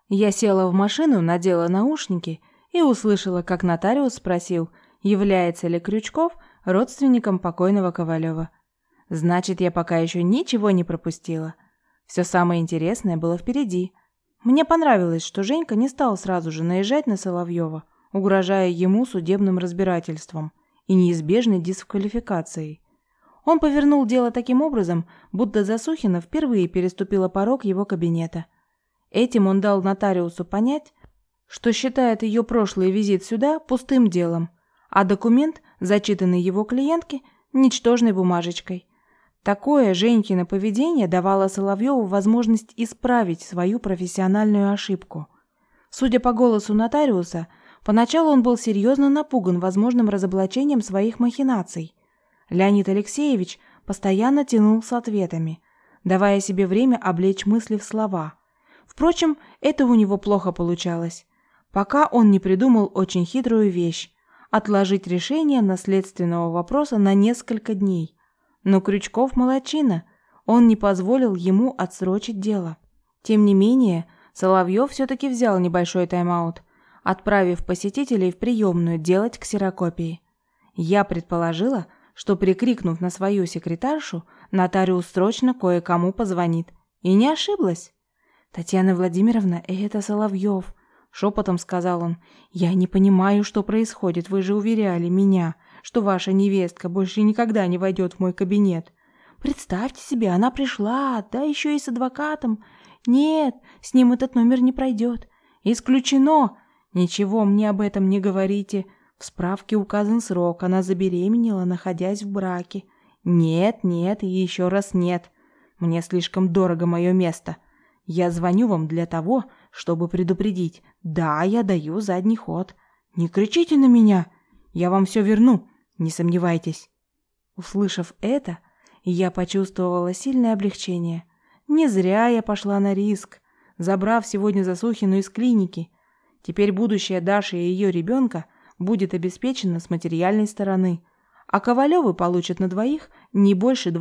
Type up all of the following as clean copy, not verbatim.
Я села в машину, надела наушники и услышала, как нотариус спросил, является ли Крючков родственником покойного Ковалева. Значит, я пока еще ничего не пропустила. Все самое интересное было впереди. Мне понравилось, что Женька не стал сразу же наезжать на Соловьева, угрожая ему судебным разбирательством и неизбежной дисквалификацией. Он повернул дело таким образом, будто Засухина впервые переступила порог его кабинета. Этим он дал нотариусу понять, что считает ее прошлый визит сюда пустым делом, а документ, зачитанный его клиентке, ничтожной бумажечкой. Такое Женькино поведение давало Соловьеву возможность исправить свою профессиональную ошибку. Судя по голосу нотариуса, поначалу он был серьезно напуган возможным разоблачением своих махинаций. Леонид Алексеевич постоянно тянул с ответами, давая себе время облечь мысли в слова. Впрочем, это у него плохо получалось, пока он не придумал очень хитрую вещь – отложить решение наследственного вопроса на несколько дней. Но Крючков молодчина, он не позволил ему отсрочить дело. Тем не менее, Соловьев все-таки взял небольшой тайм-аут, отправив посетителей в приемную делать ксерокопии. Я предположила, что, прикрикнув на свою секретаршу, нотариус срочно кое-кому позвонит. И не ошиблась. «Татьяна Владимировна, это Соловьев», — шепотом сказал он. «Я не понимаю, что происходит. Вы же уверяли меня, что ваша невестка больше никогда не войдет в мой кабинет. Представьте себе, она пришла, да еще и с адвокатом. Нет, с ним этот номер не пройдет. Исключено. Ничего мне об этом не говорите. В справке указан срок, она забеременела, находясь в браке. Нет, нет и еще раз нет. Мне слишком дорого мое место. Я звоню вам для того, чтобы предупредить. Да, я даю задний ход. Не кричите на меня. Я вам все верну, не сомневайтесь». Услышав это, я почувствовала сильное облегчение. Не зря я пошла на риск, забрав сегодня Засухину из клиники. Теперь будущее Даши и ее ребенка будет обеспечено с материальной стороны, а Ковалевы получат на двоих не больше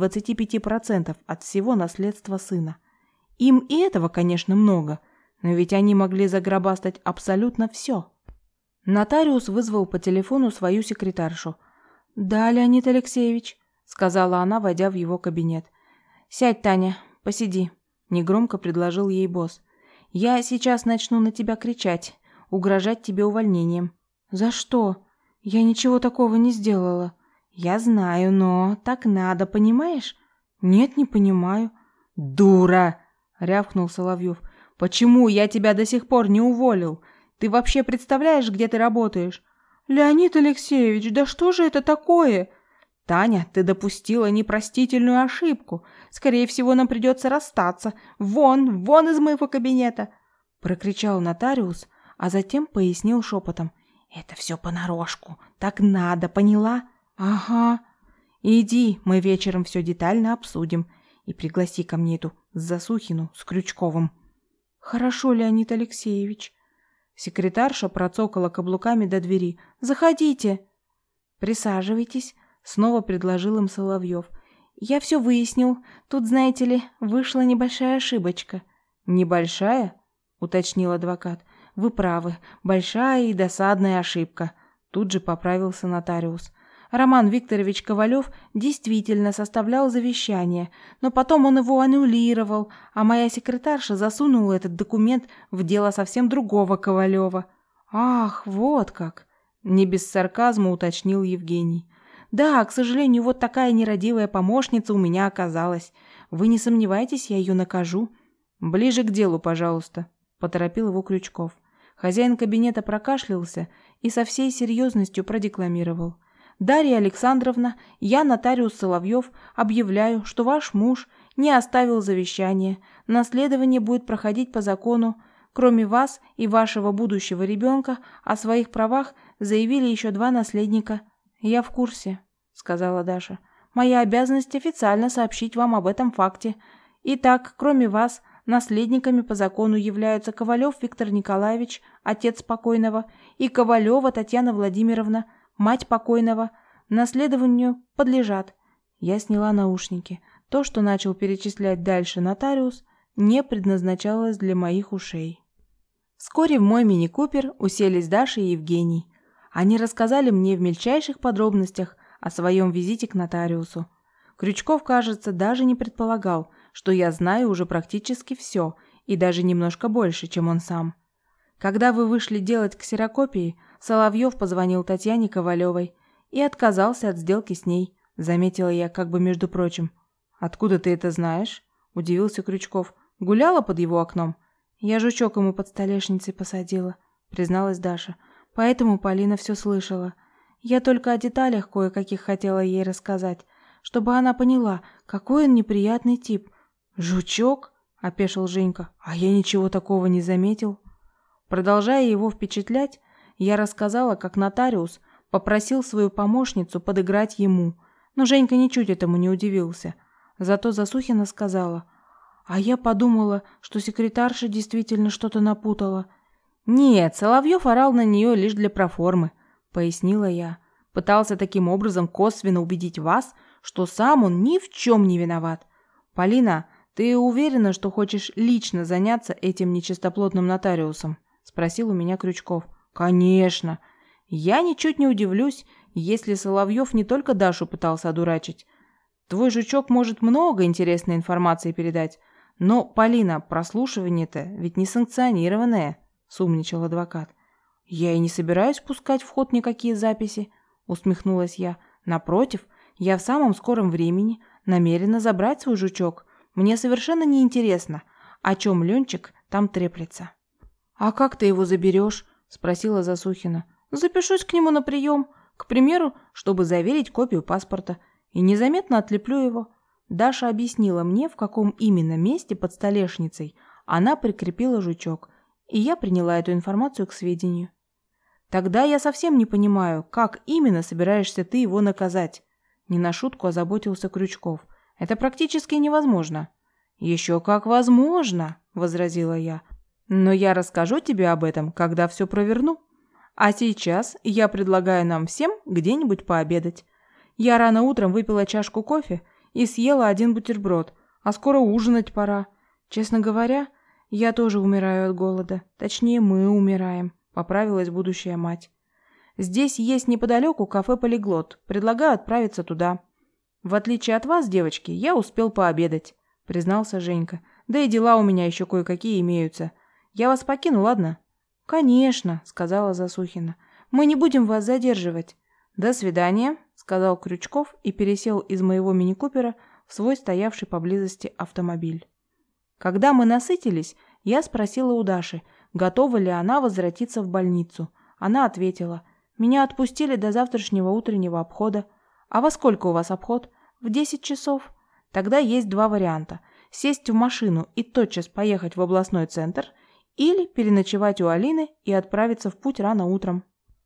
25% от всего наследства сына. Им и этого, конечно, много, но ведь они могли загробастать абсолютно все. Нотариус вызвал по телефону свою секретаршу. «Да, Леонид Алексеевич», — сказала она, войдя в его кабинет. «Сядь, Таня, посиди», — негромко предложил ей босс. «Я сейчас начну на тебя кричать, угрожать тебе увольнением». «За что? Я ничего такого не сделала». «Я знаю, но так надо, понимаешь?» «Нет, не понимаю». «Дура!» — рявкнул Соловьев. «Почему я тебя до сих пор не уволил? Ты вообще представляешь, где ты работаешь?» «Леонид Алексеевич, да что же это такое?» «Таня, ты допустила непростительную ошибку. Скорее всего, нам придется расстаться. Вон из моего кабинета!» Прокричал нотариус, а затем пояснил шепотом. «Это все понарошку. Так надо, поняла?» «Ага. Иди, мы вечером все детально обсудим. И пригласи ко мне эту Засухину с Крючковым». «Хорошо, Леонид Алексеевич». Секретарша процокала каблуками до двери. «Заходите». «Присаживайтесь», — снова предложил им Соловьев. «Я все выяснил. Тут, знаете ли, вышла небольшая ошибочка». «Небольшая?» — уточнил адвокат. «Вы правы. Большая и досадная ошибка». Тут же поправился нотариус. Роман Викторович Ковалев действительно составлял завещание, но потом он его аннулировал, а моя секретарша засунула этот документ в дело совсем другого Ковалева. «Ах, вот как!» – не без сарказма уточнил Евгений. «Да, к сожалению, вот такая нерадивая помощница у меня оказалась. Вы не сомневайтесь, я ее накажу». «Ближе к делу, пожалуйста», – поторопил его Крючков. Хозяин кабинета прокашлялся и со всей серьезностью продекламировал. «Дарья Александровна, я, нотариус Соловьев, объявляю, что ваш муж не оставил завещание. Наследование будет проходить по закону. Кроме вас и вашего будущего ребенка, о своих правах заявили еще 2 наследника». «Я в курсе», — сказала Даша. «Моя обязанность официально сообщить вам об этом факте. Итак, кроме вас, наследниками по закону являются Ковалев Виктор Николаевич, отец покойного, и Ковалева Татьяна Владимировна, мать покойного. Наследованию подлежат». Я сняла наушники. То, что начал перечислять дальше нотариус, не предназначалось для моих ушей. Вскоре в мой мини-купер уселись Даша и Евгений. Они рассказали мне в мельчайших подробностях о своем визите к нотариусу. Крючков, кажется, даже не предполагал, что я знаю уже практически все и даже немножко больше, чем он сам. Когда вы вышли делать ксерокопии, Соловьев позвонил Татьяне Ковалевой и отказался от сделки с ней, заметила я как бы между прочим. «Откуда ты это знаешь?» – удивился Крючков. «Гуляла под его окном?» «Я жучок ему под столешницей посадила», – призналась Даша. «Поэтому Полина все слышала. Я только о деталях кое-каких хотела ей рассказать, чтобы она поняла, какой он неприятный тип». «Жучок?» – опешил Женька. «А я ничего такого не заметил». Продолжая его впечатлять, я рассказала, как нотариус попросил свою помощницу подыграть ему, но Женька ничуть этому не удивился. Зато Засухина сказала: «А я подумала, что секретарша действительно что-то напутала». «Нет, Соловьев орал на нее лишь для проформы», — пояснила я. «Пытался таким образом косвенно убедить вас, что сам он ни в чем не виноват. Полина, ты уверена, что хочешь лично заняться этим нечистоплотным нотариусом?» — спросил у меня Крючков. «Конечно. Я ничуть не удивлюсь, если Соловьев не только Дашу пытался одурачить. Твой жучок может много интересной информации передать. Но, Полина, прослушивание-то ведь не санкционированное», — сумничал адвокат. «Я и не собираюсь пускать в ход никакие записи», — усмехнулась я. «Напротив, я в самом скором времени намерена забрать свой жучок. Мне совершенно неинтересно, о чем Ленчик там треплется». «А как ты его заберешь?» — спросила Засухина. «Запишусь к нему на прием, к примеру, чтобы заверить копию паспорта, и незаметно отлеплю его». Даша объяснила мне, в каком именно месте под столешницей она прикрепила жучок, и я приняла эту информацию к сведению. «Тогда я совсем не понимаю, как именно собираешься ты его наказать?» Не на шутку озаботился Крючков. «Это практически невозможно». «Еще как возможно», — возразила я. «Но я расскажу тебе об этом, когда все проверну. А сейчас я предлагаю нам всем где-нибудь пообедать. Я рано утром выпила чашку кофе и съела один бутерброд, а скоро ужинать пора. Честно говоря, я тоже умираю от голода. Точнее, мы умираем», — поправилась будущая мать. «Здесь есть неподалеку кафе «Полиглот». Предлагаю отправиться туда». «В отличие от вас, девочки, я успел пообедать», — признался Женька. «Да и дела у меня еще кое-какие имеются. Я вас покину, ладно?» «Конечно», — сказала Засухина. «Мы не будем вас задерживать». «До свидания», — сказал Крючков и пересел из моего мини-купера в свой стоявший поблизости автомобиль. Когда мы насытились, я спросила у Даши, готова ли она возвратиться в больницу. Она ответила: «Меня отпустили до завтрашнего утреннего обхода». «А во сколько у вас обход?» «В 10 часов». «Тогда есть два варианта: сесть в машину и тотчас поехать в областной центр, или переночевать у Алины и отправиться в путь рано утром».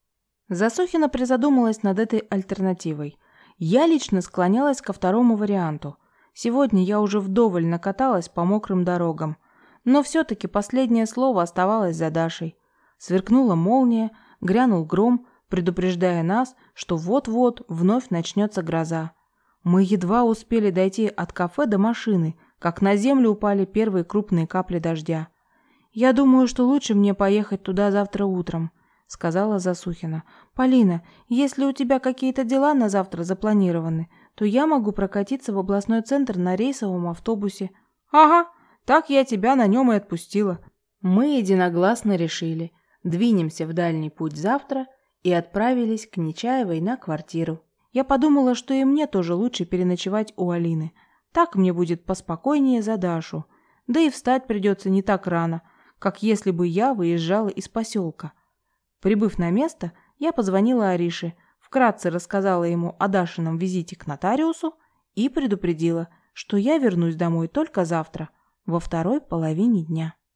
Засухина призадумалась над этой альтернативой. Я лично склонялась ко второму варианту. Сегодня я уже вдоволь накаталась по мокрым дорогам. Но все-таки последнее слово оставалось за Дашей. Сверкнула молния, грянул гром, предупреждая нас, что вот-вот вновь начнется гроза. Мы едва успели дойти от кафе до машины, как на землю упали первые крупные капли дождя. «Я думаю, что лучше мне поехать туда завтра утром», — сказала Засухина. «Полина, если у тебя какие-то дела на завтра запланированы, то я могу прокатиться в областной центр на рейсовом автобусе». «Ага, так я тебя на нем и отпустила». Мы единогласно решили, двинемся в дальний путь завтра, и отправились к Нечаевой на квартиру. Я подумала, что и мне тоже лучше переночевать у Алины. Так мне будет поспокойнее за Дашу. Да и встать придется не так рано, как если бы я выезжала из поселка. Прибыв на место, я позвонила Арише, вкратце рассказала ему о Дашином визите к нотариусу и предупредила, что я вернусь домой только завтра, во второй половине дня.